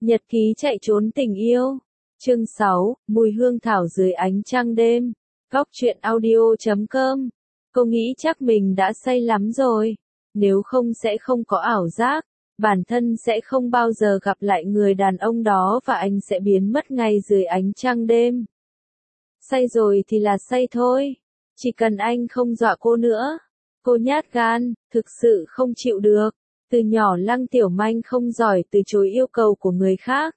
Nhật ký chạy trốn tình yêu. Chương 6, mùi hương thảo dưới ánh trăng đêm. Góc truyện audio.com. Cô nghĩ chắc mình đã say lắm rồi. Nếu không sẽ không có ảo giác. Bản thân sẽ không bao giờ gặp lại người đàn ông đó và anh sẽ biến mất ngay dưới ánh trăng đêm. Say rồi thì là say thôi. Chỉ cần anh không dọa cô nữa. Cô nhát gan, thực sự không chịu được. Từ nhỏ Lăng Tiểu Manh không giỏi từ chối yêu cầu của người khác.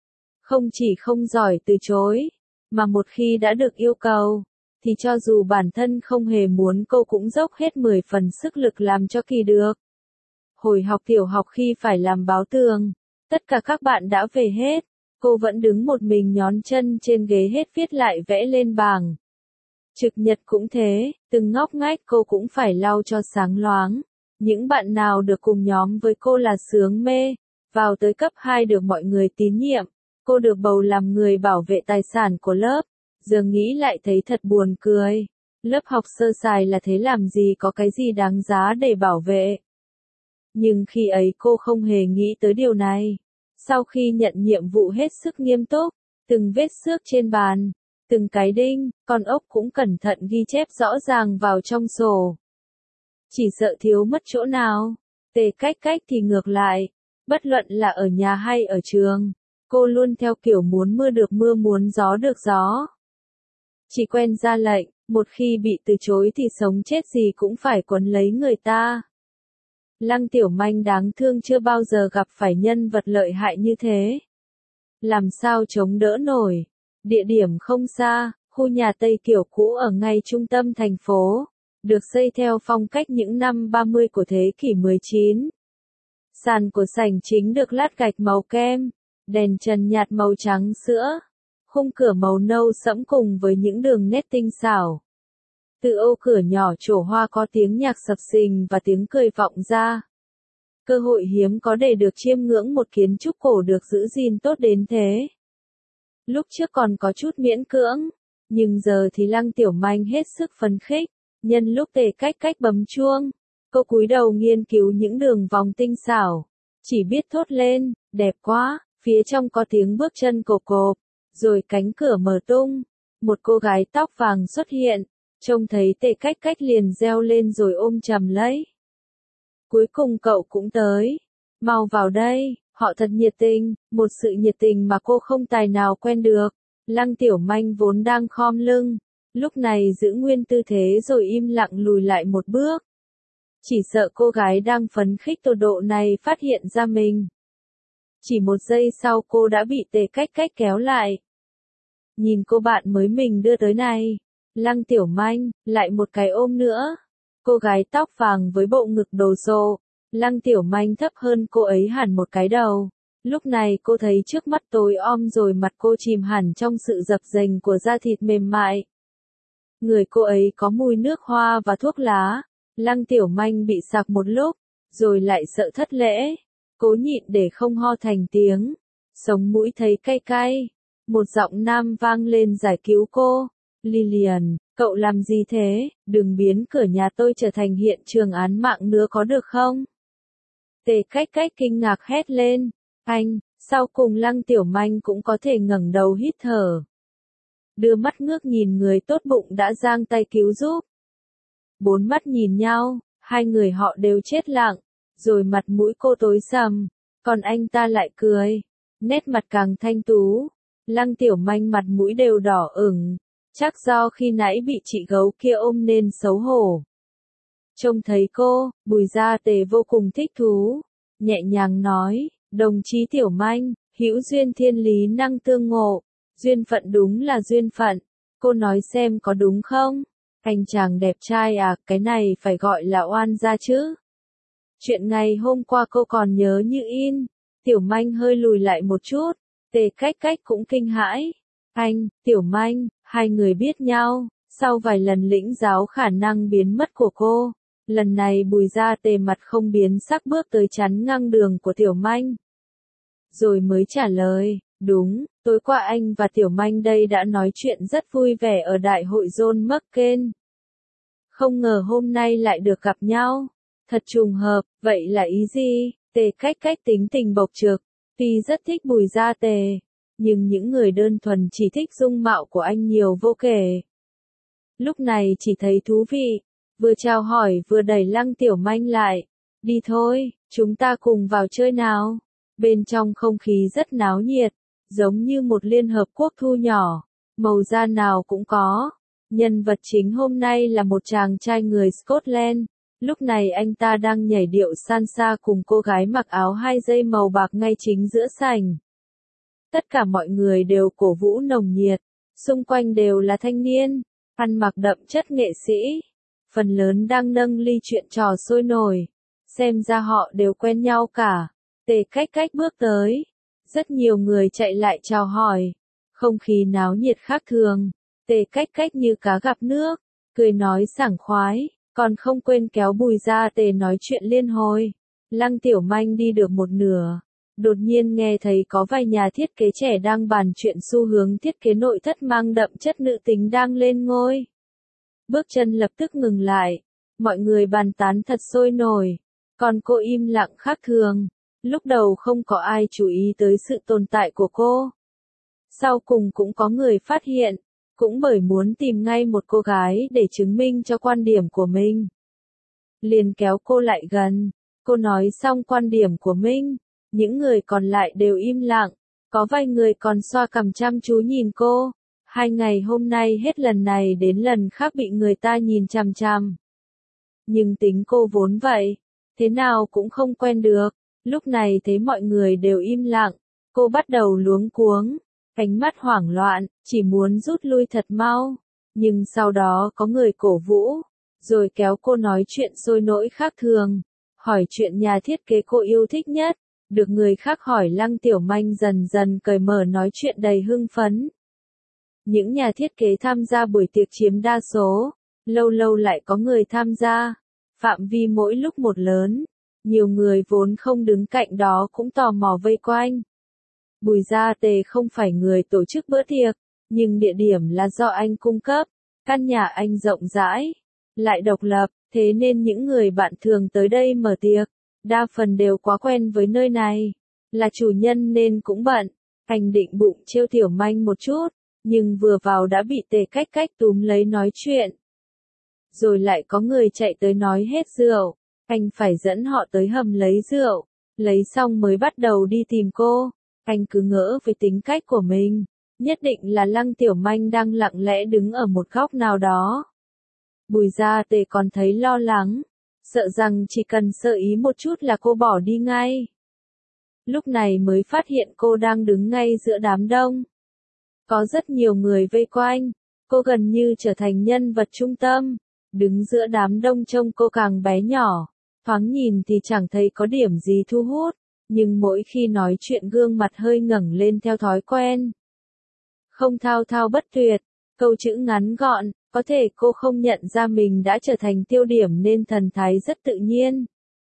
Không chỉ không giỏi từ chối, mà một khi đã được yêu cầu, thì cho dù bản thân không hề muốn cô cũng dốc hết 10 phần sức lực làm cho kỳ được. Hồi học tiểu học khi phải làm báo tường, tất cả các bạn đã về hết, cô vẫn đứng một mình nhón chân trên ghế hết viết lại vẽ lên bảng. Trực nhật cũng thế, từng ngóc ngách cô cũng phải lau cho sáng loáng. Những bạn nào được cùng nhóm với cô là sướng mê, vào tới cấp 2 được mọi người tín nhiệm, cô được bầu làm người bảo vệ tài sản của lớp, giờ nghĩ lại thấy thật buồn cười. Lớp học sơ sài là thế làm gì có cái gì đáng giá để bảo vệ. Nhưng khi ấy cô không hề nghĩ tới điều này. Sau khi nhận nhiệm vụ hết sức nghiêm túc, từng vết xước trên bàn, từng cái đinh, con ốc cũng cẩn thận ghi chép rõ ràng vào trong sổ. Chỉ sợ thiếu mất chỗ nào. Tề Cách Cách thì ngược lại. Bất luận là ở nhà hay ở trường, cô luôn theo kiểu muốn mưa được mưa muốn gió được gió. Chỉ quen ra lệnh, một khi bị từ chối thì sống chết gì cũng phải quấn lấy người ta. Lăng Tiểu Manh đáng thương chưa bao giờ gặp phải nhân vật lợi hại như thế. Làm sao chống đỡ nổi. Địa điểm không xa, khu nhà Tây kiểu cũ ở ngay trung tâm thành phố. Được xây theo phong cách những năm 30 của thế kỷ 19. Sàn của sảnh chính được lát gạch màu kem, đèn trần nhạt màu trắng sữa, khung cửa màu nâu sẫm cùng với những đường nét tinh xảo. Từ ô cửa nhỏ trổ hoa có tiếng nhạc sập sình và tiếng cười vọng ra. Cơ hội hiếm có để được chiêm ngưỡng một kiến trúc cổ được giữ gìn tốt đến thế. Lúc trước còn có chút miễn cưỡng, nhưng giờ thì Lăng Tiểu Manh hết sức phấn khích. Nhân lúc Tề Cách Cách bấm chuông, cô cúi đầu nghiên cứu những đường vòng tinh xảo, chỉ biết thốt lên, đẹp quá, phía trong có tiếng bước chân cộp cộp, rồi cánh cửa mở tung, một cô gái tóc vàng xuất hiện, trông thấy Tề Cách Cách liền reo lên rồi ôm chầm lấy. Cuối cùng cậu cũng tới, mau vào đây, họ thật nhiệt tình, một sự nhiệt tình mà cô không tài nào quen được. Lăng Tiểu Manh vốn đang khom lưng. Lúc này giữ nguyên tư thế rồi im lặng lùi lại một bước. Chỉ sợ cô gái đang phấn khích tột độ này phát hiện ra mình. Chỉ một giây sau cô đã bị Tề Cách Cách kéo lại. Nhìn cô bạn mới mình đưa tới này. Lăng Tiểu Manh, lại một cái ôm nữa. Cô gái tóc vàng với bộ ngực đồ sộ. Lăng Tiểu Manh thấp hơn cô ấy hẳn một cái đầu. Lúc này cô thấy trước mắt tối om rồi mặt cô chìm hẳn trong sự dập dềnh của da thịt mềm mại. Người cô ấy có mùi nước hoa và thuốc lá. Lăng Tiểu Manh bị sặc một lúc, rồi lại sợ thất lễ. Cố nhịn để không ho thành tiếng. Sống mũi thấy cay cay. Một giọng nam vang lên giải cứu cô. Lillian, cậu làm gì thế? Đừng biến cửa nhà tôi trở thành hiện trường án mạng nữa có được không? Tề Cách Cách kinh ngạc hét lên. Anh, sau cùng Lăng Tiểu Manh cũng có thể ngẩng đầu hít thở. Đưa mắt ngước nhìn người tốt bụng đã giang tay cứu giúp. Bốn mắt nhìn nhau, hai người họ đều chết lặng, rồi mặt mũi cô tối sầm, còn anh ta lại cười, nét mặt càng thanh tú. Lăng Tiểu Manh mặt mũi đều đỏ ửng, chắc do khi nãy bị chị gấu kia ôm nên xấu hổ. Trông thấy cô, Bùi Gia Tề vô cùng thích thú, nhẹ nhàng nói, đồng chí Tiểu Manh, hữu duyên thiên lý năng tương ngộ. Duyên phận đúng là duyên phận. Cô nói xem có đúng không? Anh chàng đẹp trai à, cái này phải gọi là oan gia chứ. Chuyện ngày hôm qua cô còn nhớ như in. Tiểu Manh hơi lùi lại một chút. Tề Cách Cách cũng kinh hãi. Anh, Tiểu Manh, hai người biết nhau. Sau vài lần lĩnh giáo khả năng biến mất của cô, lần này Bùi Gia Tề mặt không biến sắc bước tới chắn ngang đường của Tiểu Manh. Rồi mới trả lời. Đúng, tối qua anh và Tiểu Manh đây đã nói chuyện rất vui vẻ ở đại hội John McCain. Không ngờ hôm nay lại được gặp nhau. Thật trùng hợp, vậy là ý gì? Tề Cách Cách tính tình bộc trực. Tuy rất thích Bùi Gia Tề, nhưng những người đơn thuần chỉ thích dung mạo của anh nhiều vô kể. Lúc này chỉ thấy thú vị, vừa chào hỏi vừa đẩy Lăng Tiểu Manh lại. Đi thôi, chúng ta cùng vào chơi nào. Bên trong không khí rất náo nhiệt, giống như một liên hợp quốc thu nhỏ, màu da nào cũng có. Nhân vật chính hôm nay là một chàng trai người Scotland. Lúc này anh ta đang nhảy điệu salsa cùng cô gái mặc áo 2 dây màu bạc ngay chính giữa sảnh. Tất cả mọi người đều cổ vũ nồng nhiệt, xung quanh đều là thanh niên, ăn mặc đậm chất nghệ sĩ. Phần lớn đang nâng ly chuyện trò sôi nổi, xem ra họ đều quen nhau cả. Tề Cách Cách bước tới, rất nhiều người chạy lại chào hỏi, không khí náo nhiệt khác thường. Tề Cách Cách như cá gặp nước, cười nói sảng khoái, còn không quên kéo Bùi Gia Tề nói chuyện liên hồi. Lăng Tiểu Manh đi được một nửa, đột nhiên nghe thấy có vài nhà thiết kế trẻ đang bàn chuyện xu hướng thiết kế nội thất mang đậm chất nữ tính đang lên ngôi. Bước chân lập tức ngừng lại, mọi người bàn tán thật sôi nổi, còn cô im lặng khác thường. Lúc đầu không có ai chú ý tới sự tồn tại của cô. Sau cùng cũng có người phát hiện, cũng bởi muốn tìm ngay một cô gái để chứng minh cho quan điểm của mình. Liền kéo cô lại gần, cô nói xong quan điểm của mình, những người còn lại đều im lặng, có vài người còn xoa cằm chăm chú nhìn cô. 2 ngày hôm nay hết lần này đến lần khác bị người ta nhìn chằm chằm. Nhưng tính cô vốn vậy, thế nào cũng không quen được. Lúc này thấy mọi người đều im lặng, cô bắt đầu luống cuống, ánh mắt hoảng loạn, chỉ muốn rút lui thật mau. Nhưng sau đó có người cổ vũ, rồi kéo cô nói chuyện sôi nổi khác thường, hỏi chuyện nhà thiết kế cô yêu thích nhất. Được người khác hỏi Lăng Tiểu Manh dần dần cởi mở nói chuyện đầy hưng phấn. Những nhà thiết kế tham gia buổi tiệc chiếm đa số, lâu lâu lại có người tham gia, phạm vi mỗi lúc một lớn. Nhiều người vốn không đứng cạnh đó cũng tò mò vây quanh. Bùi Gia Tề không phải người tổ chức bữa tiệc, nhưng địa điểm là do anh cung cấp. Căn nhà anh rộng rãi, lại độc lập, thế nên những người bạn thường tới đây mở tiệc, đa phần đều quá quen với nơi này. Là chủ nhân nên cũng bận, anh định bụng trêu Tiểu Manh một chút, nhưng vừa vào đã bị Tề Cách Cách túm lấy nói chuyện. Rồi lại có người chạy tới nói hết rượu. Anh phải dẫn họ tới hầm lấy rượu, lấy xong mới bắt đầu đi tìm cô. Anh cứ ngỡ với tính cách của mình, nhất định là Lăng Tiểu Manh đang lặng lẽ đứng ở một góc nào đó. Bùi Gia Tề còn thấy lo lắng, sợ rằng chỉ cần sơ ý một chút là cô bỏ đi ngay. Lúc này mới phát hiện cô đang đứng ngay giữa đám đông. Có rất nhiều người vây quanh, cô gần như trở thành nhân vật trung tâm, đứng giữa đám đông trông cô càng bé nhỏ. Thoáng nhìn thì chẳng thấy có điểm gì thu hút, nhưng mỗi khi nói chuyện gương mặt hơi ngẩng lên theo thói quen. Không thao thao bất tuyệt, câu chữ ngắn gọn, có thể cô không nhận ra mình đã trở thành tiêu điểm nên thần thái rất tự nhiên.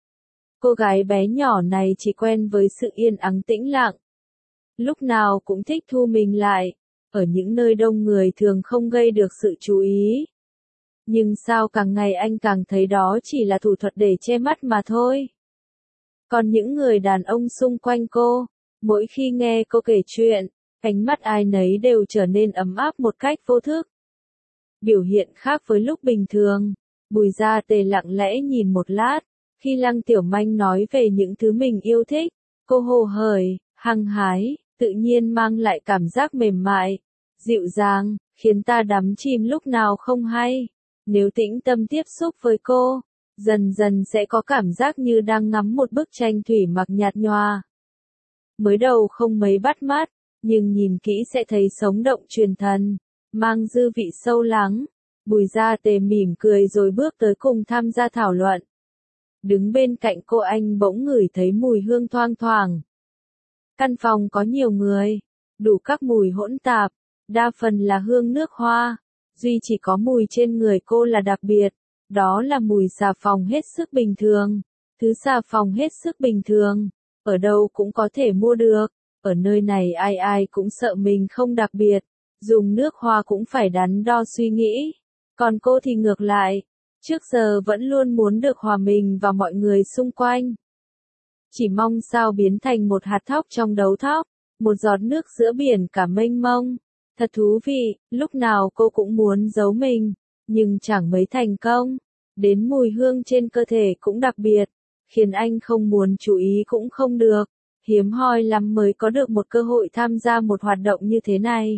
Cô gái bé nhỏ này chỉ quen với sự yên ắng tĩnh lặng. Lúc nào cũng thích thu mình lại, ở những nơi đông người thường không gây được sự chú ý. Nhưng sao càng ngày anh càng thấy đó chỉ là thủ thuật để che mắt mà thôi. Còn những người đàn ông xung quanh cô, mỗi khi nghe cô kể chuyện, ánh mắt ai nấy đều trở nên ấm áp một cách vô thức. Biểu hiện khác với lúc bình thường, Bùi Gia Tề lặng lẽ nhìn một lát, khi Lăng Tiểu Manh nói về những thứ mình yêu thích, cô hồ hởi, hăng hái, tự nhiên mang lại cảm giác mềm mại, dịu dàng, khiến ta đắm chìm lúc nào không hay. Nếu tĩnh tâm tiếp xúc với cô, dần dần sẽ có cảm giác như đang ngắm một bức tranh thủy mặc nhạt nhòa. Mới đầu không mấy bắt mắt, nhưng nhìn kỹ sẽ thấy sống động truyền thần, mang dư vị sâu lắng. Bùi Gia Tề mỉm cười rồi bước tới cùng tham gia thảo luận. Đứng bên cạnh cô anh bỗng ngửi thấy mùi hương thoang thoảng. Căn phòng có nhiều người, đủ các mùi hỗn tạp, đa phần là hương nước hoa. Duy chỉ có mùi trên người cô là đặc biệt, đó là mùi xà phòng hết sức bình thường. Thứ xà phòng hết sức bình thường, ở đâu cũng có thể mua được, ở nơi này ai ai cũng sợ mình không đặc biệt, dùng nước hoa cũng phải đắn đo suy nghĩ. Còn cô thì ngược lại, trước giờ vẫn luôn muốn được hòa mình vào mọi người xung quanh. chỉ mong sao biến thành một hạt thóc trong đấu thóc, một giọt nước giữa biển cả mênh mông. Thật thú vị, lúc nào cô cũng muốn giấu mình, nhưng chẳng mấy thành công. Đến mùi hương trên cơ thể cũng đặc biệt, khiến anh không muốn chú ý cũng không được. Hiếm hoi lắm mới có được một cơ hội tham gia một hoạt động như thế này.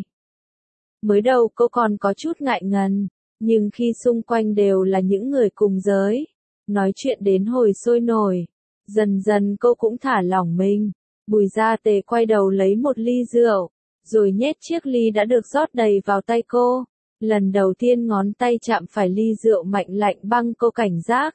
Mới đầu cô còn có chút ngại ngần, nhưng khi xung quanh đều là những người cùng giới, nói chuyện đến hồi sôi nổi, dần dần cô cũng thả lỏng mình. Bùi Gia Tề quay đầu lấy một ly rượu, rồi nhét chiếc ly đã được rót đầy vào tay cô. Lần đầu tiên ngón tay chạm phải ly rượu mạnh lạnh băng, cô cảnh giác.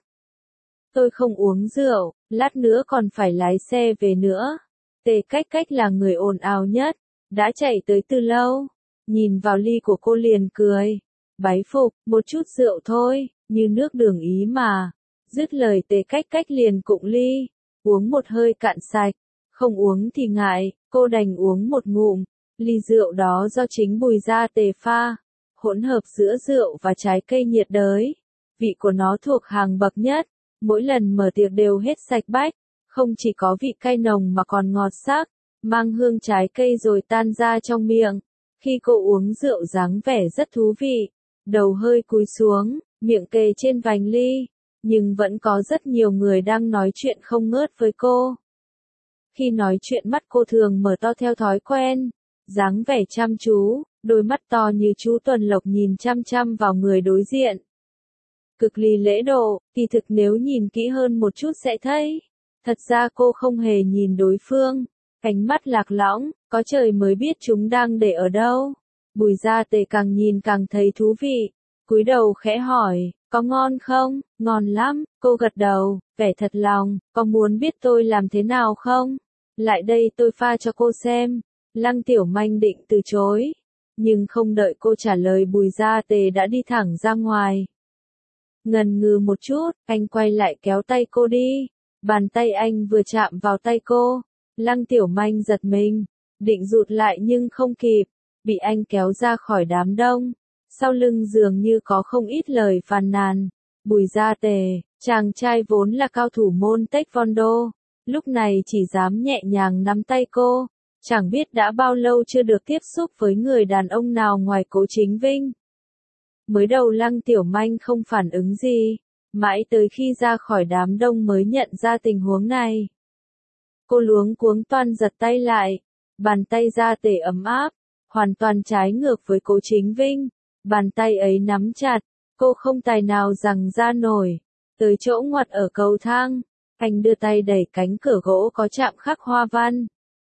Tôi không uống rượu, lát nữa còn phải lái xe về nữa. Tề Cách Cách là người ồn ào nhất, đã chạy tới từ lâu. Nhìn vào ly của cô liền cười. Bái phục, một chút rượu thôi, như nước đường Ý mà. Dứt lời Tề Cách Cách liền cụng ly, uống một hơi cạn sạch. Không uống thì ngại, cô đành uống một ngụm. Ly rượu đó do chính Bùi Gia Tề pha, hỗn hợp giữa rượu và trái cây nhiệt đới. Vị của nó thuộc hàng bậc nhất, mỗi lần mở tiệc đều hết sạch bách, không chỉ có vị cay nồng mà còn ngọt sắc, mang hương trái cây rồi tan ra trong miệng. Khi cô uống rượu dáng vẻ rất thú vị, đầu hơi cúi xuống, miệng kề trên vành ly, nhưng vẫn có rất nhiều người đang nói chuyện không ngớt với cô. Khi nói chuyện mắt cô thường mở to theo thói quen, dáng vẻ chăm chú, đôi mắt to như chú tuần lộc nhìn chăm chăm vào người đối diện. Cực kỳ lễ độ, kỳ thực nếu nhìn kỹ hơn một chút sẽ thấy, thật ra cô không hề nhìn đối phương, ánh mắt lạc lõng, có trời mới biết chúng đang để ở đâu. Bùi Gia Tề càng nhìn càng thấy thú vị, cúi đầu khẽ hỏi, có ngon không? Ngon lắm, cô gật đầu, vẻ thật lòng, có muốn biết tôi làm thế nào không? Lại đây tôi pha cho cô xem. Lăng Tiểu Manh định từ chối, nhưng không đợi cô trả lời Bùi Gia Tề đã đi thẳng ra ngoài. Ngần ngừ một chút, anh quay lại kéo tay cô đi. Bàn tay anh vừa chạm vào tay cô, Lăng Tiểu Manh giật mình, định rụt lại nhưng không kịp, bị anh kéo ra khỏi đám đông. Sau lưng dường như có không ít lời phàn nàn. Bùi Gia Tề, chàng trai vốn là cao thủ môn Taekwondo, lúc này chỉ dám nhẹ nhàng nắm tay cô. Chẳng biết đã bao lâu chưa được tiếp xúc với người đàn ông nào ngoài Cố Chính Vinh. Mới đầu Lăng Tiểu Manh không phản ứng gì, mãi tới khi ra khỏi đám đông mới nhận ra tình huống này. Cô luống cuống toan giật tay lại, bàn tay Gia Tề ấm áp, hoàn toàn trái ngược với Cố Chính Vinh. Bàn tay ấy nắm chặt, cô không tài nào giằng ra nổi. Tới chỗ ngoặt ở cầu thang, anh đưa tay đẩy cánh cửa gỗ có chạm khắc hoa văn.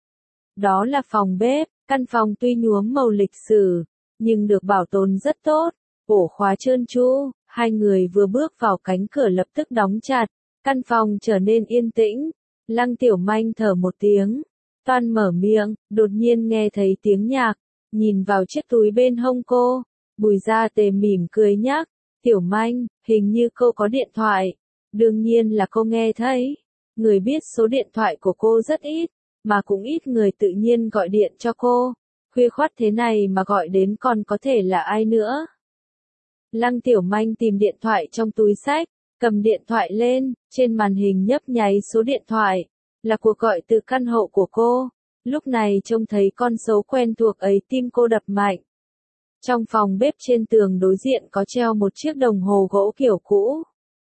Đó là phòng bếp, căn phòng tuy nhuốm màu lịch sử, nhưng được bảo tồn rất tốt, ổ khóa trơn tru. Hai người vừa bước vào cánh cửa lập tức đóng chặt, căn phòng trở nên yên tĩnh. Lăng Tiểu Manh thở một tiếng, toan mở miệng, đột nhiên nghe thấy tiếng nhạc, nhìn vào chiếc túi bên hông cô. Bùi Gia Tề mỉm cười nhắc, Tiểu Manh, hình như cô có điện thoại. Đương nhiên là cô nghe thấy. Người biết số điện thoại của cô rất ít, mà cũng ít người tự nhiên gọi điện cho cô. Khuya khoắt thế này mà gọi đến còn có thể là ai nữa. Lăng Tiểu Manh tìm điện thoại trong túi xách, cầm điện thoại lên, trên màn hình nhấp nháy số điện thoại. Là cuộc gọi từ căn hộ của cô. Lúc này trông thấy con số quen thuộc ấy tim cô đập mạnh. Trong phòng bếp trên tường đối diện có treo một chiếc đồng hồ gỗ kiểu cũ.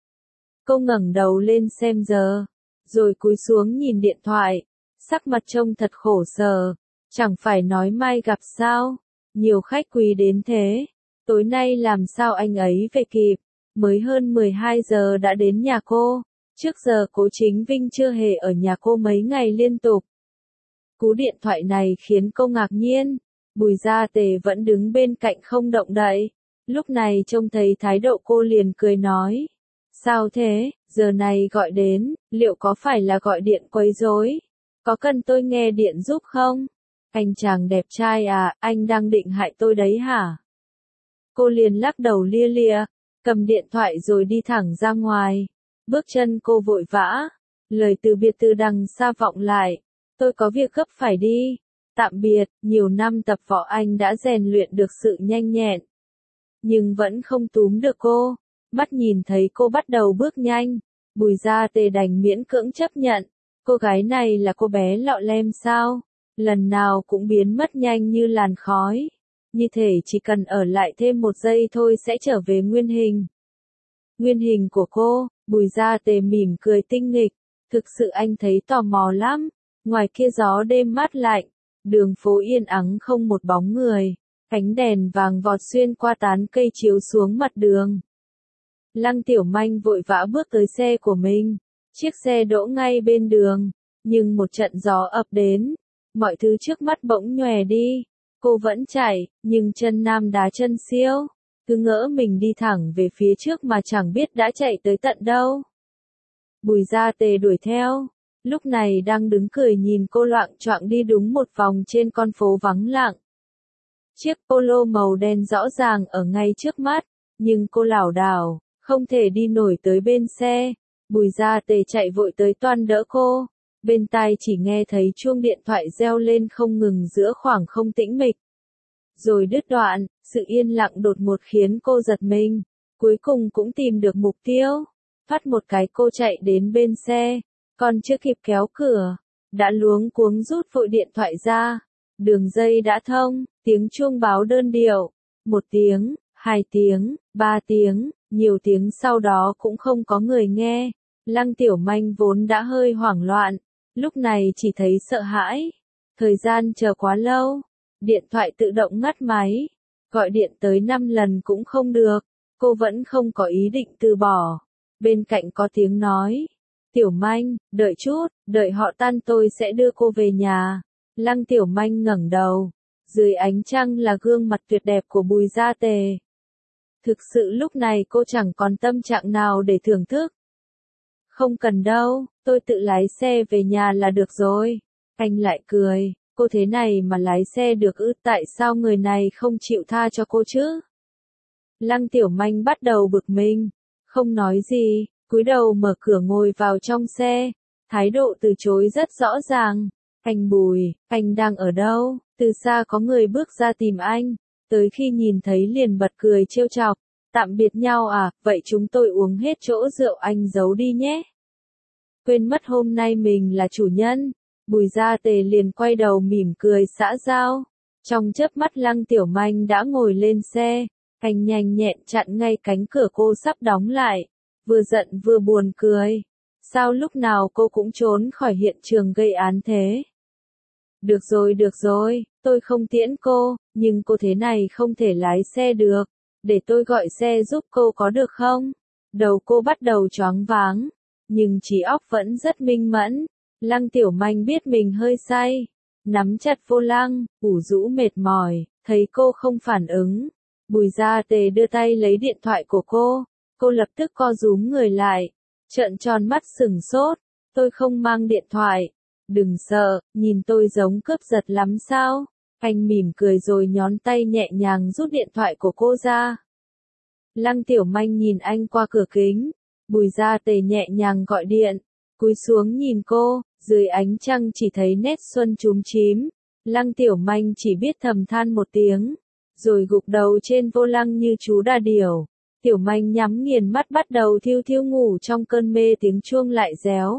Cô ngẩng đầu lên xem giờ, rồi cúi xuống nhìn điện thoại, sắc mặt trông thật khổ sở, chẳng phải nói mai gặp sao, nhiều khách quý đến thế, tối nay làm sao anh ấy về kịp, mới hơn 12 giờ đã đến nhà cô, trước giờ Cố Chính Vinh chưa hề ở nhà cô mấy ngày liên tục. Cú điện thoại này khiến cô ngạc nhiên. Bùi Gia Tề vẫn đứng bên cạnh không động đậy. Lúc này trông thấy thái độ cô liền cười nói. Sao thế, giờ này gọi đến, liệu có phải là gọi điện quấy rối? Có cần tôi nghe điện giúp không? Anh chàng đẹp trai à, anh đang định hại tôi đấy hả? Cô liền lắc đầu lia lịa, cầm điện thoại rồi đi thẳng ra ngoài. Bước chân cô vội vã, lời từ biệt từ đằng xa vọng lại. Tôi có việc gấp phải đi. Tạm biệt, nhiều năm tập võ anh đã rèn luyện được sự nhanh nhẹn. Nhưng vẫn không túm được cô. Mắt nhìn thấy cô bắt đầu bước nhanh. Bùi Gia Tề đành miễn cưỡng chấp nhận. Cô gái này là cô bé lọ lem sao? Lần nào cũng biến mất nhanh như làn khói. Như thể chỉ cần ở lại thêm một giây thôi sẽ trở về nguyên hình. Nguyên hình của cô, Bùi Gia Tề mỉm cười tinh nghịch. Thực sự anh thấy tò mò lắm. Ngoài kia gió đêm mát lạnh, đường phố yên ắng không một bóng người. Ánh đèn vàng vọt xuyên qua tán cây chiếu xuống mặt đường. Lăng Tiểu Manh vội vã bước tới xe của mình. Chiếc xe đỗ ngay bên đường, nhưng một trận gió ập đến. Mọi thứ trước mắt bỗng nhòe đi. Cô vẫn chạy, nhưng chân nam đá chân siêu. Cứ ngỡ mình đi thẳng về phía trước mà chẳng biết đã chạy tới tận đâu. Bùi Gia Tề đuổi theo. Lúc này đang đứng cười nhìn cô loạng choạng đi đúng một vòng trên con phố vắng lặng. Chiếc polo màu đen rõ ràng ở ngay trước mắt, nhưng cô lảo đảo, không thể đi nổi tới bên xe. Bùi Gia Tề chạy vội tới toan đỡ cô. Bên tai chỉ nghe thấy chuông điện thoại reo lên không ngừng giữa khoảng không tĩnh mịch. Rồi đứt đoạn, sự yên lặng đột ngột khiến cô giật mình. Cuối cùng cũng tìm được mục tiêu. Phát một cái cô chạy đến bên xe. Còn chưa kịp kéo cửa, đã luống cuống rút vội điện thoại ra. Đường dây đã thông, tiếng chuông báo đơn điệu. 1 tiếng, 2 tiếng, 3 tiếng, nhiều tiếng sau đó cũng không có người nghe. Lăng Tiểu Manh vốn đã hơi hoảng loạn, lúc này chỉ thấy sợ hãi. Thời gian chờ quá lâu, điện thoại tự động ngắt máy. Gọi điện tới 5 lần cũng không được, cô vẫn không có ý định từ bỏ. Bên cạnh có tiếng nói, Tiểu Manh, đợi chút, đợi họ tan tôi sẽ đưa cô về nhà. Lăng Tiểu Manh ngẩng đầu, dưới ánh trăng là gương mặt tuyệt đẹp của Bùi Gia Tề. Thực sự lúc này cô chẳng còn tâm trạng nào để thưởng thức. Không cần đâu, tôi tự lái xe về nhà là được rồi. Anh lại cười, cô thế này mà lái xe được ư, tại sao người này không chịu tha cho cô chứ? Lăng Tiểu Manh bắt đầu bực mình, không nói gì, cúi đầu mở cửa ngồi vào trong xe, thái độ từ chối rất rõ ràng. Anh Bùi, anh đang ở đâu? Từ xa có người bước ra tìm anh, tới khi nhìn thấy liền bật cười trêu chọc. Tạm biệt nhau à, vậy chúng tôi uống hết chỗ rượu anh giấu đi nhé. Quên mất hôm nay mình là chủ nhân. Bùi Gia Tề liền quay đầu mỉm cười xã giao. Trong chớp mắt Lăng Tiểu Manh đã ngồi lên xe. Anh nhanh nhẹn chặn ngay cánh cửa cô sắp đóng lại. Vừa giận vừa buồn cười. Sao lúc nào cô cũng trốn khỏi hiện trường gây án thế? Được rồi, tôi không tiễn cô, nhưng cô thế này không thể lái xe được. Để tôi gọi xe giúp cô có được không? Đầu cô bắt đầu choáng váng, nhưng trí óc vẫn rất minh mẫn. Lăng Tiểu Manh biết mình hơi say, nắm chặt vô lăng, ủ rũ mệt mỏi, thấy cô không phản ứng. Bùi Gia Tề đưa tay lấy điện thoại của cô lập tức co rúm người lại, trợn tròn mắt sừng sốt, tôi không mang điện thoại. Đừng sợ, nhìn tôi giống cướp giật lắm sao? Anh mỉm cười rồi nhón tay nhẹ nhàng rút điện thoại của cô ra. Lăng Tiểu Manh nhìn anh qua cửa kính. Bùi Gia Tề nhẹ nhàng gọi điện, cúi xuống nhìn cô, dưới ánh trăng chỉ thấy nét xuân chúm chím. Lăng Tiểu Manh chỉ biết thầm than một tiếng, rồi gục đầu trên vô lăng như chú đà điểu. Tiểu Manh nhắm nghiền mắt bắt đầu thiêu thiêu ngủ trong cơn mê tiếng chuông lại réo.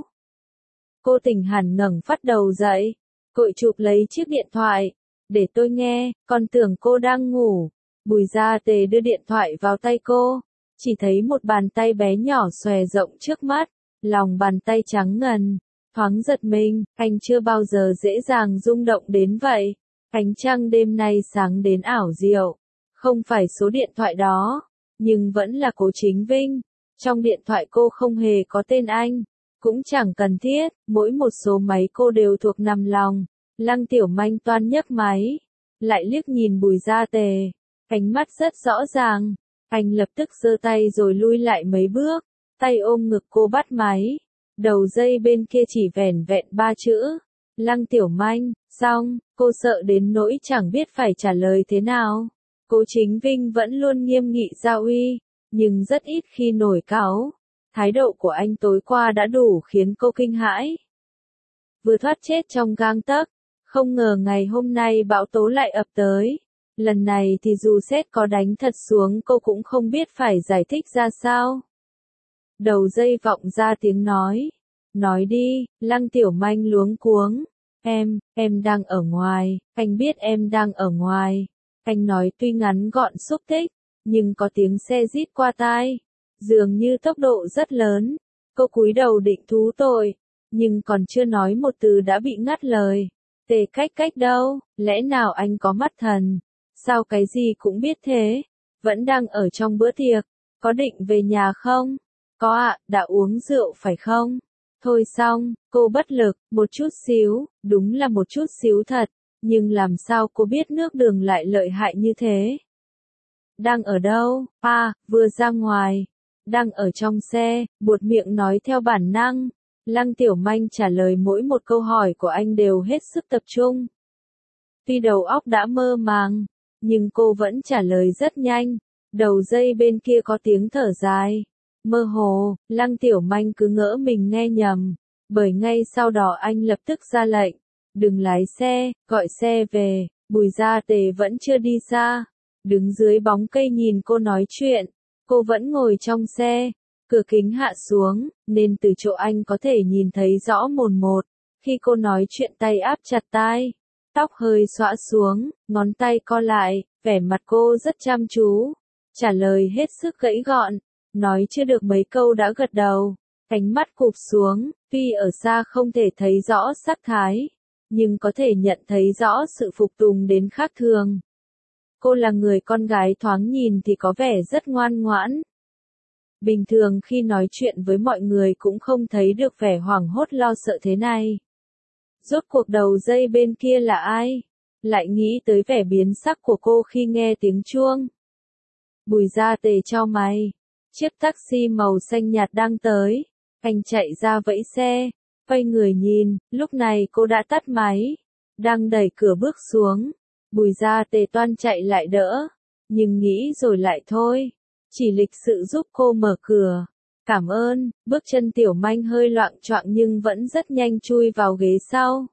Cô tỉnh hẳn ngẩng phát đầu dậy, cội chụp lấy chiếc điện thoại, để tôi nghe, còn tưởng cô đang ngủ. Bùi Gia Tề đưa điện thoại vào tay cô, chỉ thấy một bàn tay bé nhỏ xòe rộng trước mắt, lòng bàn tay trắng ngần, thoáng giật mình, anh chưa bao giờ dễ dàng rung động đến vậy. Ánh trăng đêm nay sáng đến ảo diệu, không phải số điện thoại đó, nhưng vẫn là Cố Chính Vinh. Trong điện thoại cô không hề có tên anh, cũng chẳng cần thiết, mỗi một số máy cô đều thuộc nằm lòng. Lăng Tiểu Manh toan nhấc máy, lại liếc nhìn Bùi Gia Tề, ánh mắt rất rõ ràng. Anh lập tức giơ tay rồi lui lại mấy bước, tay ôm ngực cô bắt máy. Đầu dây bên kia chỉ vẻn vẹn 3 chữ. Lăng Tiểu Manh, xong, cô sợ đến nỗi chẳng biết phải trả lời thế nào. Cố Chính Vinh vẫn luôn nghiêm nghị giao uy, nhưng rất ít khi nổi cáu. Thái độ của anh tối qua đã đủ khiến cô kinh hãi. Vừa thoát chết trong gang tấc, không ngờ ngày hôm nay bão tố lại ập tới. Lần này thì dù sét có đánh thật xuống cô cũng không biết phải giải thích ra sao. Đầu dây vọng ra tiếng nói. Nói đi, Lăng Tiểu Manh luống cuống. Em đang ở ngoài, anh biết em đang ở ngoài. Anh nói tuy ngắn gọn xúc tích, nhưng có tiếng xe rít qua tai. Dường như tốc độ rất lớn. Cô cúi đầu định thú tội, nhưng còn chưa nói một từ đã bị ngắt lời. Tề cách cách đâu, lẽ nào anh có mắt thần? Sao cái gì cũng biết thế? Vẫn đang ở trong bữa tiệc, có định về nhà không? Có ạ, đã uống rượu phải không? Thôi xong, cô bất lực, một chút xíu, đúng là một chút xíu thật, nhưng làm sao cô biết nước đường lại lợi hại như thế? Đang ở đâu? Vừa ra ngoài. Đang ở trong xe, buột miệng nói theo bản năng. Lăng Tiểu Manh trả lời mỗi một câu hỏi của anh đều hết sức tập trung. Tuy đầu óc đã mơ màng, nhưng cô vẫn trả lời rất nhanh. Đầu dây bên kia có tiếng thở dài. Mơ hồ, Lăng Tiểu Manh cứ ngỡ mình nghe nhầm. Bởi ngay sau đó anh lập tức ra lệnh. Đừng lái xe, gọi xe về. Bùi Gia Tề vẫn chưa đi xa. Đứng dưới bóng cây nhìn cô nói chuyện. Cô vẫn ngồi trong xe. Cửa kính hạ xuống, nên từ chỗ anh có thể nhìn thấy rõ mồn một. Khi cô nói chuyện tay áp chặt tai. Tóc hơi xõa xuống, ngón tay co lại, vẻ mặt cô rất chăm chú. Trả lời hết sức gãy gọn. Nói chưa được mấy câu đã gật đầu. Ánh mắt cụp xuống, tuy ở xa không thể thấy rõ sắc thái, nhưng có thể nhận thấy rõ sự phục tùng đến khác thường. Cô là người con gái thoáng nhìn thì có vẻ rất ngoan ngoãn. Bình thường khi nói chuyện với mọi người cũng không thấy được vẻ hoảng hốt lo sợ thế này. Rốt cuộc đầu dây bên kia là ai? Lại nghĩ tới vẻ biến sắc của cô khi nghe tiếng chuông. Bùi Gia Tề chau mày. Chiếc taxi màu xanh nhạt đang tới. Anh chạy ra vẫy xe. Quay người nhìn, lúc này cô đã tắt máy. Đang đẩy cửa bước xuống. Bùi Gia Tề toan chạy lại đỡ. Nhưng nghĩ rồi lại thôi. Chỉ lịch sự giúp cô mở cửa. Cảm ơn, bước chân Tiểu Manh hơi loạng choạng nhưng vẫn rất nhanh chui vào ghế sau.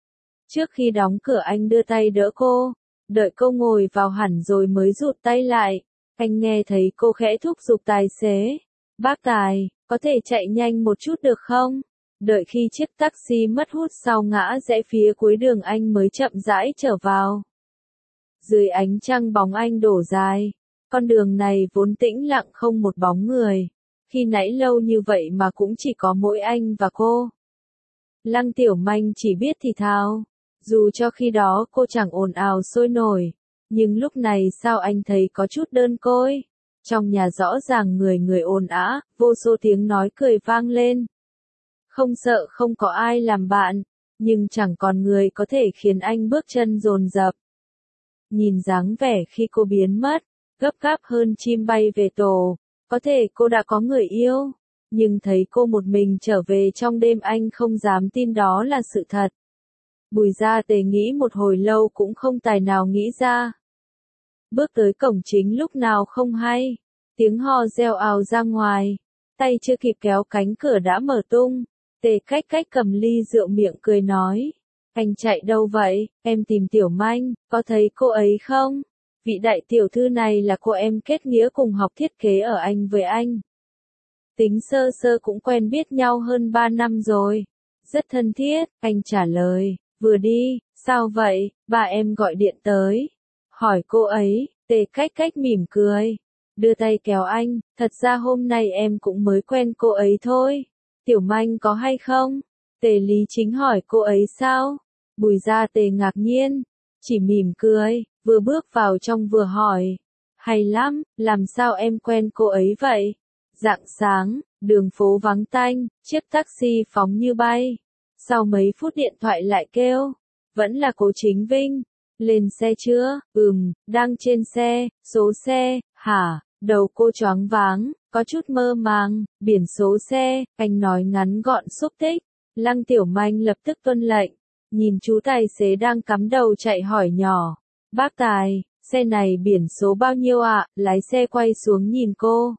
Trước khi đóng cửa anh đưa tay đỡ cô. Đợi cô ngồi vào hẳn rồi mới rụt tay lại. Anh nghe thấy cô khẽ thúc giục tài xế. Bác Tài, có thể chạy nhanh một chút được không? Đợi khi chiếc taxi mất hút sau ngã rẽ phía cuối đường anh mới chậm rãi trở vào. Dưới ánh trăng bóng anh đổ dài. Con đường này vốn tĩnh lặng không một bóng người. Khi nãy lâu như vậy mà cũng chỉ có mỗi anh và cô. Lăng Tiểu Manh chỉ biết thì thào. Dù cho khi đó cô chẳng ồn ào sôi nổi. Nhưng lúc này sao anh thấy có chút đơn côi. Trong nhà rõ ràng người người ồn ào, vô số tiếng nói cười vang lên. Không sợ không có ai làm bạn. Nhưng chẳng còn người có thể khiến anh bước chân dồn dập. Nhìn dáng vẻ khi cô biến mất. Gấp gáp hơn chim bay về tổ. Có thể cô đã có người yêu. Nhưng thấy cô một mình trở về trong đêm anh không dám tin đó là sự thật. Bùi Gia Tề nghĩ một hồi lâu cũng không tài nào nghĩ ra. Bước tới cổng chính lúc nào không hay. Tiếng hò reo ào ra ngoài. Tay chưa kịp kéo cánh cửa đã mở tung. Tề cách cách cầm ly rượu miệng cười nói. Anh chạy đâu vậy, em tìm Tiểu Manh, có thấy cô ấy không? Vị đại tiểu thư này là cô em kết nghĩa cùng học thiết kế ở Anh với anh. Tính sơ sơ cũng quen biết nhau hơn 3 năm rồi. Rất thân thiết, anh trả lời. Vừa đi, sao vậy, bà em gọi điện tới. Hỏi cô ấy, Tề cách cách mỉm cười. Đưa tay kéo anh, thật ra hôm nay em cũng mới quen cô ấy thôi. Tiểu Manh có hay không? Tề Lý Chính hỏi cô ấy sao? Bùi Gia Tề ngạc nhiên. Chỉ mỉm cười, vừa bước vào trong vừa hỏi. Hay lắm, làm sao em quen cô ấy vậy? Rạng sáng, đường phố vắng tanh, chiếc taxi phóng như bay. Sau mấy phút điện thoại lại kêu. Vẫn là Cố Chính Vinh. Lên xe chưa? Đang trên xe. Số xe, hả? Đầu cô choáng váng, có chút mơ màng. Biển số xe, anh nói ngắn gọn xúc tích. Lăng Tiểu Manh lập tức tuân lệnh. Nhìn chú tài xế đang cắm đầu chạy hỏi nhỏ. Bác Tài, xe này biển số bao nhiêu ạ? Lái xe quay xuống nhìn cô.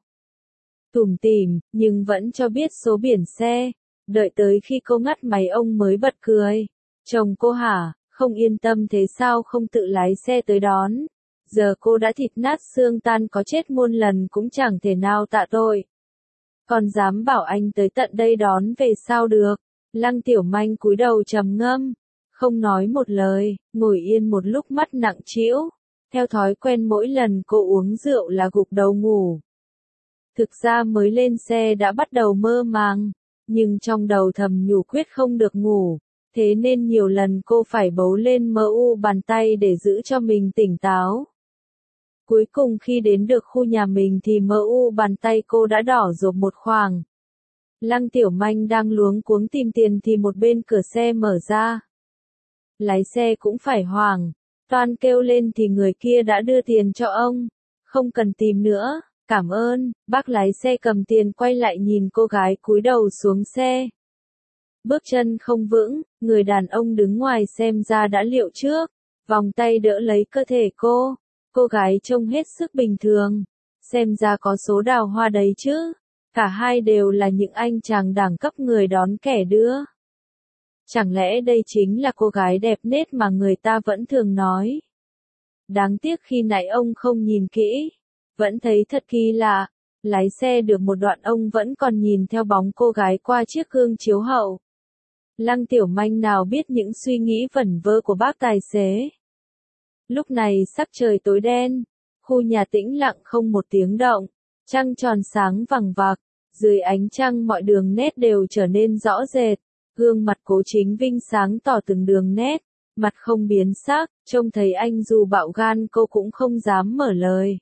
Tủm tỉm, nhưng vẫn cho biết số biển xe. Đợi tới khi cô ngắt máy ông mới bật cười. Chồng cô hả? Không yên tâm thế sao không tự lái xe tới đón. Giờ cô đã thịt nát xương tan có chết muôn lần cũng chẳng thể nào tạ tội. Còn dám bảo anh tới tận đây đón về sao được. Lăng Tiểu Manh cúi đầu trầm ngâm, không nói một lời, ngồi yên một lúc mắt nặng trĩu. Theo thói quen mỗi lần cô uống rượu là gục đầu ngủ. Thực ra mới lên xe đã bắt đầu mơ màng, nhưng trong đầu thầm nhủ quyết không được ngủ, thế nên nhiều lần cô phải bấu lên bàn tay để giữ cho mình tỉnh táo. Cuối cùng khi đến được khu nhà mình thì bàn tay cô đã đỏ rộp một khoảng. Lăng Tiểu Manh đang luống cuống tìm tiền thì một bên cửa xe mở ra. Lái xe cũng phải hoảng, toan kêu lên thì người kia đã đưa tiền cho ông. Không cần tìm nữa, cảm ơn. Bác lái xe cầm tiền quay lại nhìn cô gái cúi đầu xuống xe. Bước chân không vững, người đàn ông đứng ngoài xem ra đã liệu trước, vòng tay đỡ lấy cơ thể cô. Cô gái trông hết sức bình thường, xem ra có số đào hoa đấy chứ. Cả hai đều là những anh chàng đẳng cấp người đón kẻ đưa. Chẳng lẽ đây chính là cô gái đẹp nết mà người ta vẫn thường nói? Đáng tiếc khi nãy ông không nhìn kỹ, vẫn thấy thật kỳ lạ. Lái xe được một đoạn ông vẫn còn nhìn theo bóng cô gái qua chiếc gương chiếu hậu. Lăng Tiểu Manh nào biết những suy nghĩ vẩn vơ của bác tài xế. Lúc này sắc trời tối đen, khu nhà tĩnh lặng không một tiếng động, trăng tròn sáng vằng vặc, dưới ánh trăng mọi đường nét đều trở nên rõ rệt, gương mặt Cố Chính Vinh sáng tỏ từng đường nét, mặt không biến sắc, trông thấy anh dù bạo gan cô cũng không dám mở lời.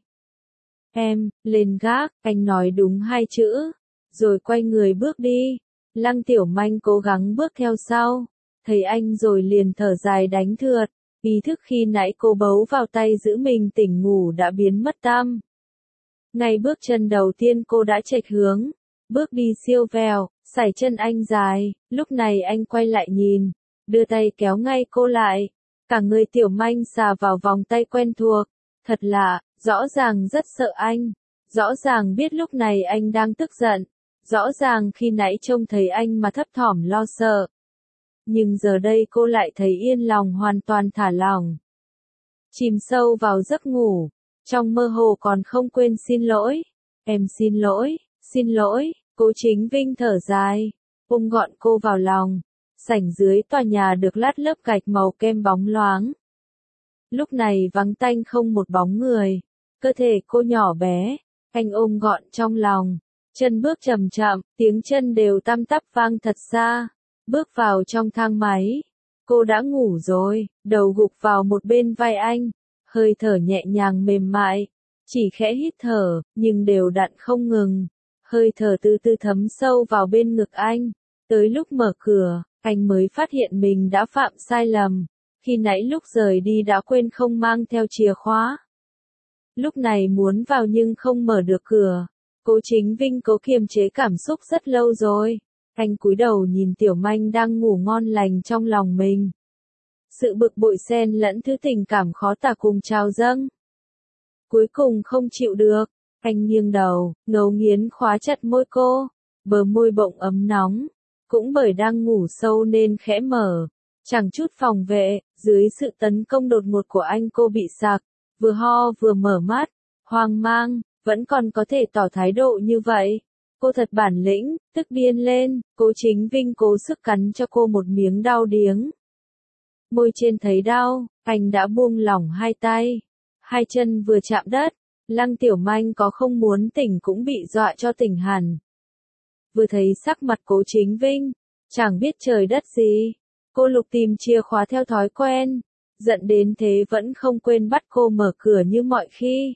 Em, lên gác, anh nói đúng hai chữ, rồi quay người bước đi. Lăng Tiểu Manh cố gắng bước theo sau, thấy anh rồi liền thở dài đánh thượt, ý thức khi nãy cô bấu vào tay giữ mình tỉnh ngủ đã biến mất tăm. Ngay bước chân đầu tiên cô đã chệch hướng, bước đi siêu vèo, sải chân anh dài, lúc này anh quay lại nhìn, đưa tay kéo ngay cô lại, cả người Tiểu Manh xà vào vòng tay quen thuộc, thật lạ, rõ ràng rất sợ anh, rõ ràng biết lúc này anh đang tức giận, rõ ràng khi nãy trông thấy anh mà thấp thỏm lo sợ. Nhưng giờ đây cô lại thấy yên lòng hoàn toàn thả lỏng. Chìm sâu vào giấc ngủ, trong mơ hồ còn không quên xin lỗi. Em xin lỗi, Cố Chính Vinh thở dài, ôm gọn cô vào lòng. Sảnh dưới tòa nhà được lát lớp gạch màu kem bóng loáng. Lúc này vắng tanh không một bóng người, cơ thể cô nhỏ bé, anh ôm gọn trong lòng, chân bước chậm chậm, tiếng chân đều tăm tắp vang thật xa. Bước vào trong thang máy, cô đã ngủ rồi, đầu gục vào một bên vai anh, hơi thở nhẹ nhàng mềm mại, chỉ khẽ hít thở, nhưng đều đặn không ngừng, hơi thở từ từ thấm sâu vào bên ngực anh. Tới lúc mở cửa, anh mới phát hiện mình đã phạm sai lầm, khi nãy lúc rời đi đã quên không mang theo chìa khóa. Lúc này muốn vào nhưng không mở được cửa, Cố Chính Vinh cố kiềm chế cảm xúc rất lâu rồi. Anh cúi đầu nhìn Tiểu Manh đang ngủ ngon lành trong lòng mình. Sự bực bội xen lẫn thứ tình cảm khó tả cùng trào dâng. Cuối cùng không chịu được, anh nghiêng đầu, ngấu nghiến khóa chặt môi cô, bờ môi bỗng ấm nóng, cũng bởi đang ngủ sâu nên khẽ mở, chẳng chút phòng vệ, dưới sự tấn công đột ngột của anh cô bị sặc, vừa ho vừa mở mắt, hoang mang, vẫn còn có thể tỏ thái độ như vậy. Cô thật bản lĩnh, tức điên lên, Cố Chính Vinh cố sức cắn cho cô một miếng đau điếng. Môi trên thấy đau, anh đã buông lỏng hai tay, hai chân vừa chạm đất, Lăng Tiểu Manh có không muốn tỉnh cũng bị dọa cho tỉnh hẳn. Vừa thấy sắc mặt Cố Chính Vinh, chẳng biết trời đất gì, cô lục tìm chìa khóa theo thói quen, giận đến thế vẫn không quên bắt cô mở cửa như mọi khi.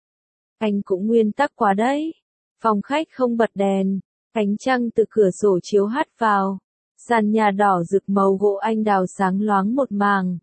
Anh cũng nguyên tắc quá đấy. Phòng khách không bật đèn, ánh trăng từ cửa sổ chiếu hắt vào, sàn nhà đỏ rực màu gỗ anh đào sáng loáng một màng.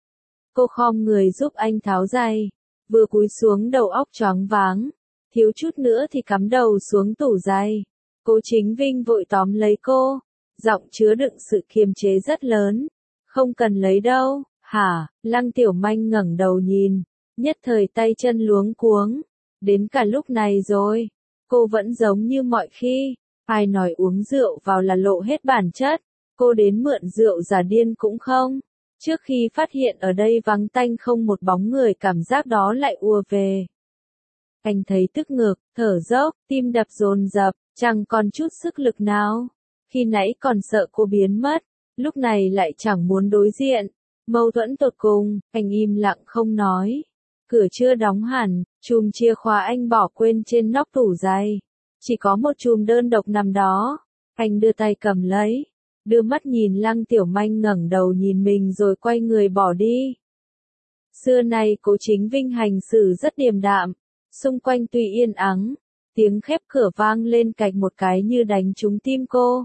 Cô khom người giúp anh tháo giày, vừa cúi xuống đầu óc choáng váng, thiếu chút nữa thì cắm đầu xuống tủ giày. Cố Chính Vinh vội tóm lấy cô, giọng chứa đựng sự kiềm chế rất lớn. Không cần lấy đâu, hả? Lăng Tiểu Manh ngẩng đầu nhìn, nhất thời tay chân luống cuống, đến cả lúc này rồi. Cô vẫn giống như mọi khi, ai nói uống rượu vào là lộ hết bản chất, cô đến mượn rượu giả điên cũng không. Trước khi phát hiện ở đây vắng tanh không một bóng người cảm giác đó lại ùa về. Anh thấy tức ngực, thở dốc, tim đập dồn dập, chẳng còn chút sức lực nào. Khi nãy còn sợ cô biến mất, lúc này lại chẳng muốn đối diện. Mâu thuẫn tột cùng, anh im lặng không nói. Cửa chưa đóng hẳn, chùm chìa khóa anh bỏ quên trên nóc tủ giày. Chỉ có một chùm đơn độc nằm đó. Anh đưa tay cầm lấy, đưa mắt nhìn Lăng Tiểu Manh ngẩng đầu nhìn mình rồi quay người bỏ đi. Xưa nay Cố Chính Vinh hành xử rất điềm đạm, xung quanh tuy yên ắng, tiếng khép cửa vang lên cạch một cái như đánh trúng tim cô.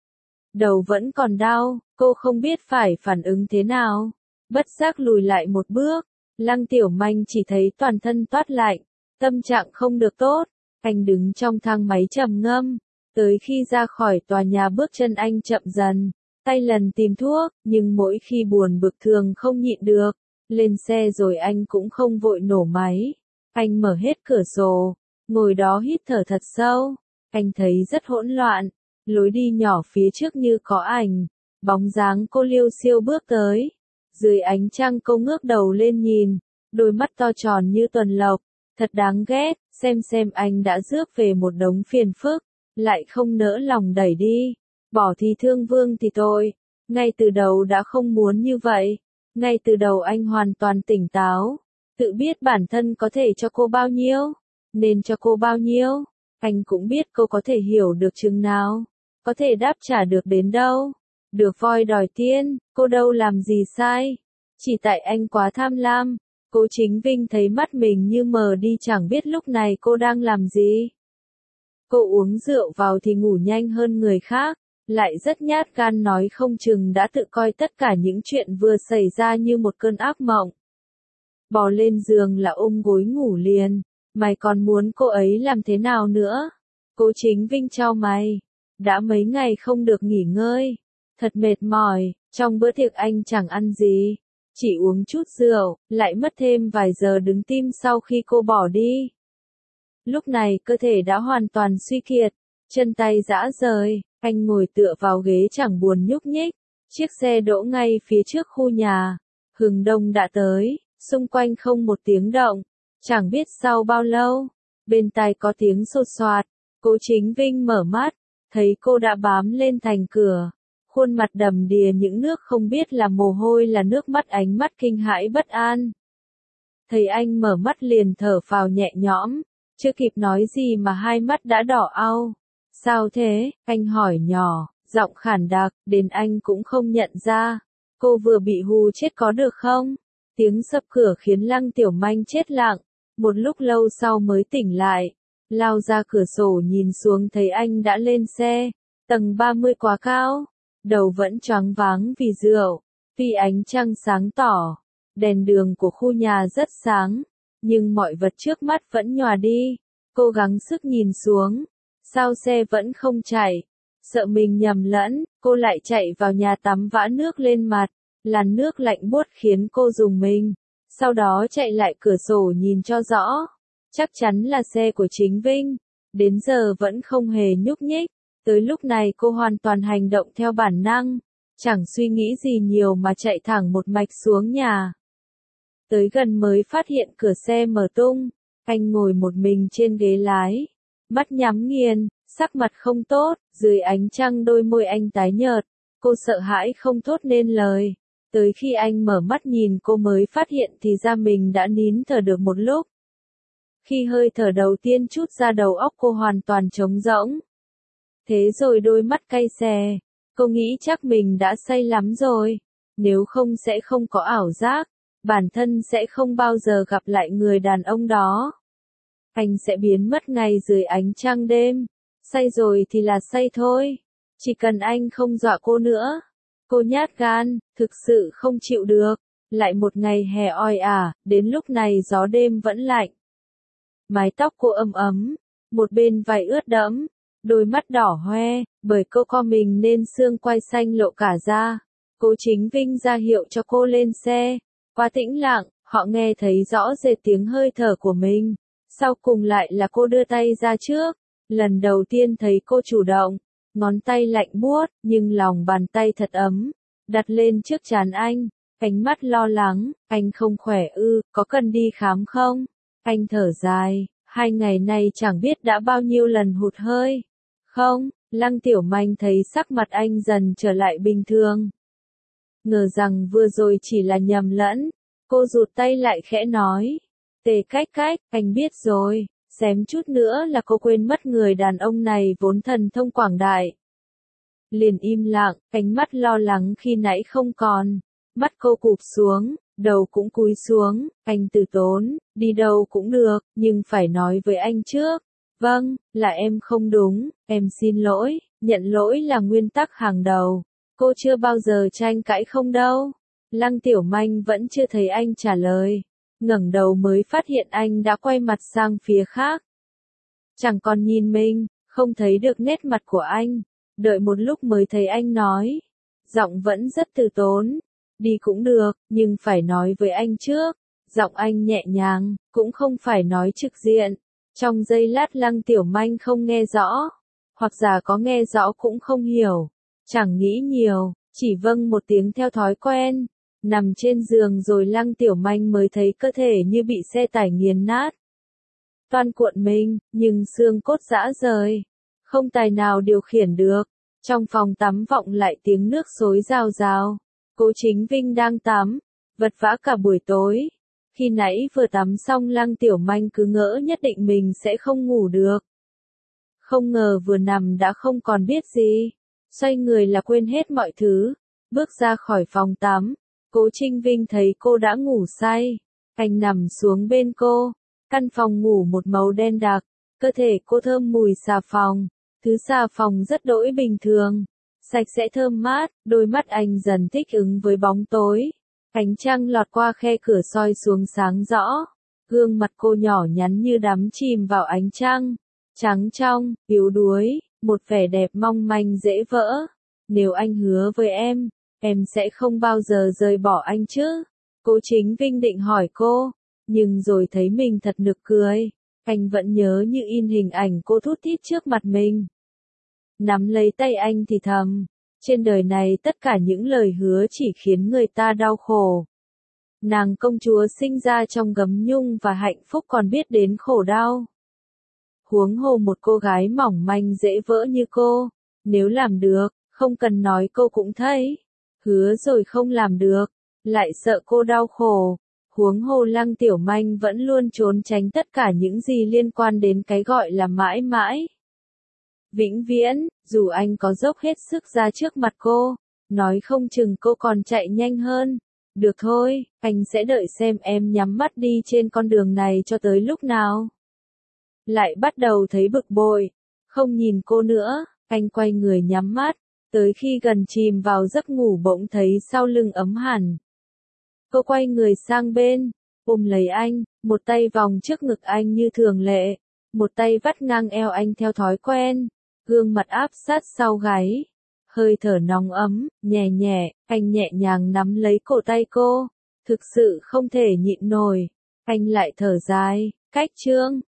Đầu vẫn còn đau, cô không biết phải phản ứng thế nào, bất giác lùi lại một bước. Lăng Tiểu Manh chỉ thấy toàn thân toát lạnh, tâm trạng không được tốt. Anh đứng trong thang máy trầm ngâm, tới khi ra khỏi tòa nhà bước chân anh chậm dần, tay lần tìm thuốc, nhưng mỗi khi buồn bực thường không nhịn được. Lên xe rồi anh cũng không vội nổ máy. Anh mở hết cửa sổ, ngồi đó hít thở thật sâu. Anh thấy rất hỗn loạn, lối đi nhỏ phía trước như có ảnh, bóng dáng cô liêu xiêu bước tới. Dưới ánh trăng cô ngước đầu lên nhìn, đôi mắt to tròn như tuần lộc, thật đáng ghét, xem anh đã rước về một đống phiền phức, lại không nỡ lòng đẩy đi. Bỏ thì thương Vương thì tội, ngay từ đầu đã không muốn như vậy, ngay từ đầu anh hoàn toàn tỉnh táo, tự biết bản thân có thể cho cô bao nhiêu, nên cho cô bao nhiêu, anh cũng biết cô có thể hiểu được chừng nào, có thể đáp trả được đến đâu. Được voi đòi tiên, cô đâu làm gì sai. Chỉ tại anh quá tham lam. Cố Chính Vinh thấy mắt mình như mờ đi chẳng biết lúc này cô đang làm gì. Cô uống rượu vào thì ngủ nhanh hơn người khác, lại rất nhát gan nói không chừng đã tự coi tất cả những chuyện vừa xảy ra như một cơn ác mộng. Bò lên giường là ôm gối ngủ liền, mày còn muốn cô ấy làm thế nào nữa? Cố Chính Vinh chau mày, đã mấy ngày không được nghỉ ngơi. Thật mệt mỏi, trong bữa tiệc anh chẳng ăn gì, chỉ uống chút rượu, lại mất thêm vài giờ đứng tim sau khi cô bỏ đi. Lúc này cơ thể đã hoàn toàn suy kiệt, chân tay rã rời, anh ngồi tựa vào ghế chẳng buồn nhúc nhích. Chiếc xe đỗ ngay phía trước khu nhà, Hừng Đông đã tới, xung quanh không một tiếng động, chẳng biết sau bao lâu, bên tai có tiếng sột soạt, Cố Chính Vinh mở mắt, thấy cô đã bám lên thành cửa. Khuôn mặt đầm đìa những nước không biết là mồ hôi là nước mắt, ánh mắt kinh hãi bất an. Thấy anh mở mắt liền thở phào nhẹ nhõm, chưa kịp nói gì mà hai mắt đã đỏ au. Sao thế? Anh hỏi nhỏ, giọng khản đặc, đến anh cũng không nhận ra. Cô vừa bị hù chết có được không? Tiếng sập cửa khiến Lăng Tiểu Manh chết lặng, một lúc lâu sau mới tỉnh lại. Lao ra cửa sổ nhìn xuống thấy anh đã lên xe, tầng 30 quá cao. Đầu vẫn choáng váng vì rượu, tuy ánh trăng sáng tỏ, đèn đường của khu nhà rất sáng, nhưng mọi vật trước mắt vẫn nhòa đi. Cô gắng sức nhìn xuống, sao xe vẫn không chạy, sợ mình nhầm lẫn, cô lại chạy vào nhà tắm vã nước lên mặt, làn nước lạnh buốt khiến cô rùng mình, sau đó chạy lại cửa sổ nhìn cho rõ, chắc chắn là xe của Chính Vinh, đến giờ vẫn không hề nhúc nhích. Tới lúc này cô hoàn toàn hành động theo bản năng, chẳng suy nghĩ gì nhiều mà chạy thẳng một mạch xuống nhà. Tới gần mới phát hiện cửa xe mở tung, anh ngồi một mình trên ghế lái, mắt nhắm nghiền, sắc mặt không tốt, dưới ánh trăng đôi môi anh tái nhợt, cô sợ hãi không thốt nên lời. Tới khi anh mở mắt nhìn cô mới phát hiện thì ra mình đã nín thở được một lúc. Khi hơi thở đầu tiên trút ra đầu óc cô hoàn toàn trống rỗng. Thế rồi đôi mắt cay xè, cô nghĩ chắc mình đã say lắm rồi, nếu không sẽ không có ảo giác, bản thân sẽ không bao giờ gặp lại người đàn ông đó. Anh sẽ biến mất ngay dưới ánh trăng đêm, say rồi thì là say thôi, chỉ cần anh không dọa cô nữa. Cô nhát gan, thực sự không chịu được, lại một ngày hè oi ả, đến lúc này gió đêm vẫn lạnh. Mái tóc cô ấm ấm, một bên vai ướt đẫm. Đôi mắt đỏ hoe, bởi cô co mình nên xương quai xanh lộ cả ra. Cố Chính Vinh ra hiệu cho cô lên xe. Qua tĩnh lặng, họ nghe thấy rõ rệt tiếng hơi thở của mình. Sau cùng lại là cô đưa tay ra trước. Lần đầu tiên thấy cô chủ động, ngón tay lạnh buốt, nhưng lòng bàn tay thật ấm. Đặt lên trước trán anh, ánh mắt lo lắng, anh không khỏe ư, có cần đi khám không? Anh thở dài, 2 ngày nay chẳng biết đã bao nhiêu lần hụt hơi. Không, Lăng Tiểu Manh thấy sắc mặt anh dần trở lại bình thường. Ngờ rằng vừa rồi chỉ là nhầm lẫn, cô rụt tay lại khẽ nói. Tề Cách Cách, anh biết rồi, xém chút nữa là cô quên mất người đàn ông này vốn thần thông quảng đại. Liền im lặng, ánh mắt lo lắng khi nãy không còn, mắt cô cụp xuống, đầu cũng cúi xuống, anh từ tốn, đi đâu cũng được, nhưng phải nói với anh trước. Vâng, là em không đúng, em xin lỗi, nhận lỗi là nguyên tắc hàng đầu. Cô chưa bao giờ tranh cãi không đâu. Lăng Tiểu Manh vẫn chưa thấy anh trả lời. Ngẩng đầu mới phát hiện anh đã quay mặt sang phía khác. Chẳng còn nhìn mình, không thấy được nét mặt của anh. Đợi một lúc mới thấy anh nói. Giọng vẫn rất từ tốn. Đi cũng được, nhưng phải nói với anh trước. Giọng anh nhẹ nhàng, cũng không phải nói trực diện. Trong giây lát Lăng Tiểu Manh không nghe rõ. Hoặc giả có nghe rõ cũng không hiểu. Chẳng nghĩ nhiều, chỉ vâng một tiếng theo thói quen. Nằm trên giường rồi Lăng Tiểu Manh mới thấy cơ thể như bị xe tải nghiền nát. Toan cuộn mình, nhưng xương cốt rã rời. Không tài nào điều khiển được. Trong phòng tắm vọng lại tiếng nước xối rào rào. Cố Chính Vinh đang tắm, vật vã cả buổi tối. Khi nãy vừa tắm xong Lăng Tiểu Manh cứ ngỡ nhất định mình sẽ không ngủ được. Không ngờ vừa nằm đã không còn biết gì. Xoay người là quên hết mọi thứ. Bước ra khỏi phòng tắm. Cố Trinh Vinh thấy cô đã ngủ say. Anh nằm xuống bên cô. Căn phòng ngủ một màu đen đặc. Cơ thể cô thơm mùi xà phòng. Thứ xà phòng rất đỗi bình thường. Sạch sẽ thơm mát. Đôi mắt anh dần thích ứng với bóng tối. Ánh trăng lọt qua khe cửa soi xuống sáng rõ. Gương mặt cô nhỏ nhắn như đắm chìm vào ánh trăng. Trắng trong, yếu đuối. Một vẻ đẹp mong manh dễ vỡ. Nếu anh hứa với em sẽ không bao giờ rời bỏ anh chứ? Cố Chính Vinh định hỏi cô, nhưng rồi thấy mình thật nực cười. Anh vẫn nhớ như in hình ảnh cô thút thít trước mặt mình. Nắm lấy tay anh thì thầm, trên đời này tất cả những lời hứa chỉ khiến người ta đau khổ. Nàng công chúa sinh ra trong gấm nhung và hạnh phúc còn biết đến khổ đau. Huống hồ một cô gái mỏng manh dễ vỡ như cô, nếu làm được, không cần nói cô cũng thấy. Hứa rồi không làm được, lại sợ cô đau khổ. Huống hồ Lăng Tiểu Manh vẫn luôn trốn tránh tất cả những gì liên quan đến cái gọi là mãi mãi. Vĩnh viễn, dù anh có dốc hết sức ra trước mặt cô, nói không chừng cô còn chạy nhanh hơn. Được thôi, anh sẽ đợi xem em nhắm mắt đi trên con đường này cho tới lúc nào. Lại bắt đầu thấy bực bội, không nhìn cô nữa, anh quay người nhắm mắt. Tới khi gần chìm vào giấc ngủ bỗng thấy sau lưng ấm hẳn. Cô quay người sang bên, ôm lấy anh, một tay vòng trước ngực anh như thường lệ, một tay vắt ngang eo anh theo thói quen, gương mặt áp sát sau gáy, hơi thở nóng ấm, nhẹ nhẹ, anh nhẹ nhàng nắm lấy cổ tay cô, thực sự không thể nhịn nổi, anh lại thở dài, cách chương.